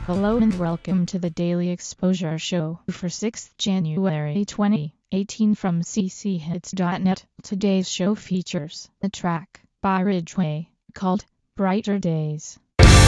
Hello and welcome to the Daily Exposure Show for 6th January 2018 from cchits.net. Today's show features a track by Ridgeway called Brighter Days.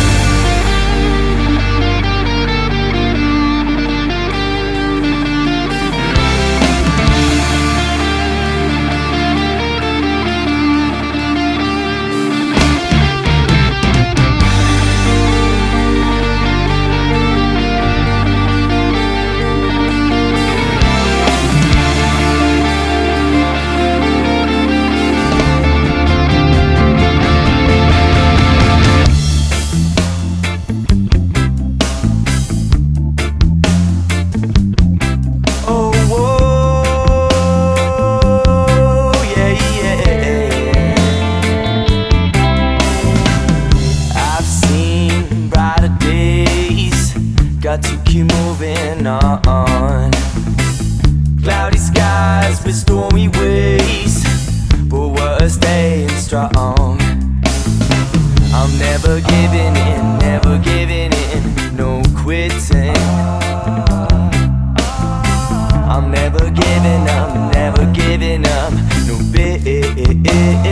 Got to keep moving on. Cloudy skies with stormy waves, but we're staying strong. I'm never giving in, no quitting. I'm never giving up, no bitching.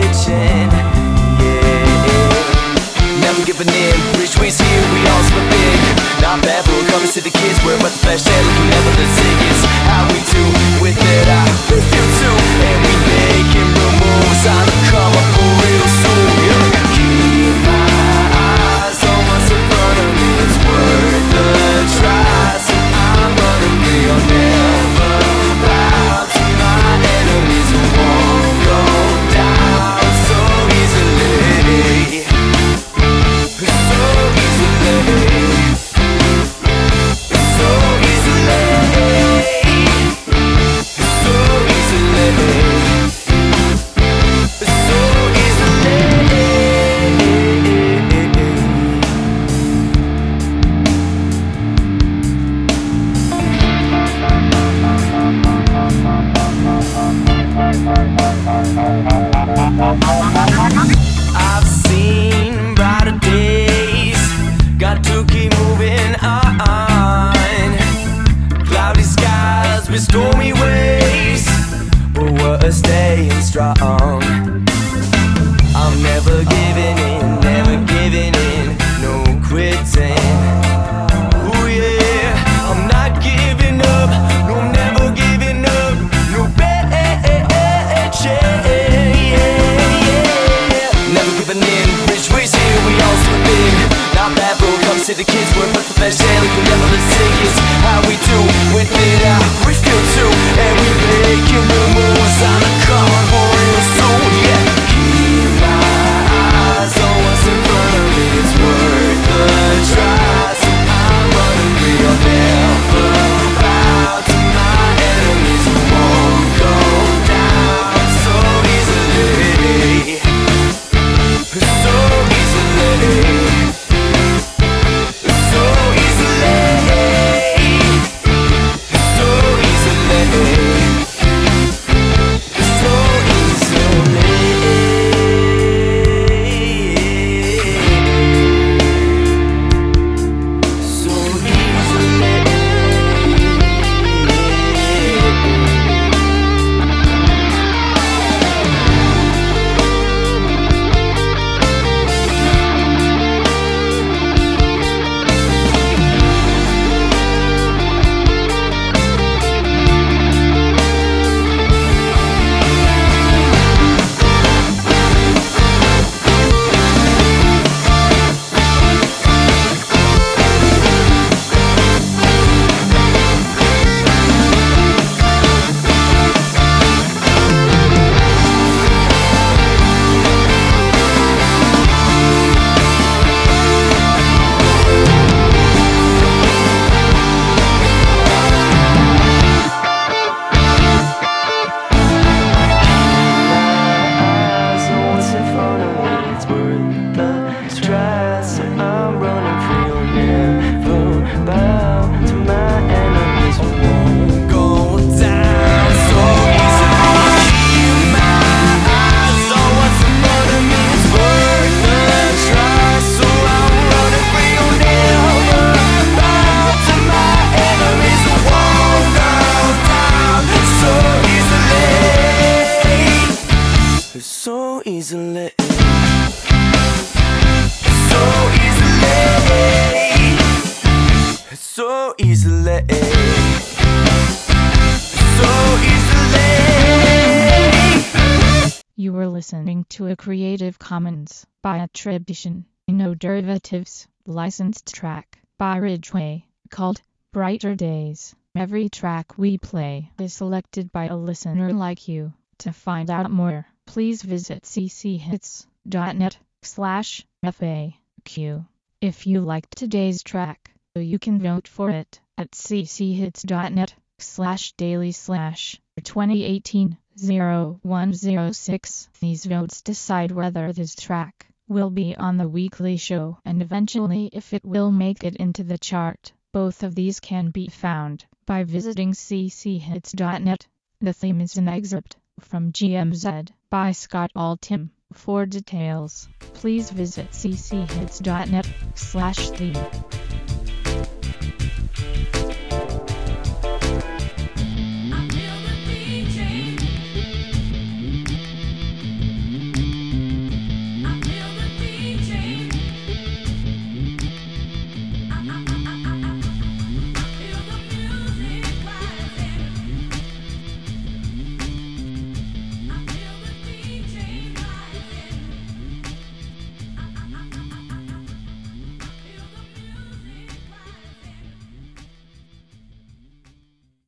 Yeah, never giving in. Ridgeway's here, we all split big. Not bad, but we're coming to the kids. We're about the best share, looking never the tickets. How we do with it, I feel too. And we making real moves on the come up for real soon. Yeah. Keep my eyes on what's in front of me. It's worth the try. So I'm gonna be on never bow to my enemies who won't go down so easily. So easily. I've seen brighter days, got to keep moving on. Cloudy skies with stormy waves, but we're staying strong. I'm never giving in, no quitting. Ooh yeah, I'm not giving up, no, I'm never giving up, no Ridgeway's here, we all split big. Not bad, bro, comes to the kids. We're about the best share, like we never the tickets. How we do with it out, we feel too. And we making real moves on the come on for real soon. Yeah, keep my eyes on what's in front of me. It's worth the try. So I'm gonna be on never bow to my enemies who won't go down so easily. So easily, so easily, so easily. so easily. So easily. So easily. So easily. You were listening to a Creative Commons by attribution, no derivatives, licensed track by Ridgeway, called Brighter Days. Every track we play is selected by a listener like you. To find out more, please visit cchits.net/FAQ. If you liked today's track, you can vote for it at cchits.net/daily/2018-0106. These votes decide whether this track will be on the weekly show and eventually if it will make it into the chart. Both of these can be found by visiting cchits.net. The theme is an excerpt from GMZ by Scott Altham. For details, please visit cchits.net/theme.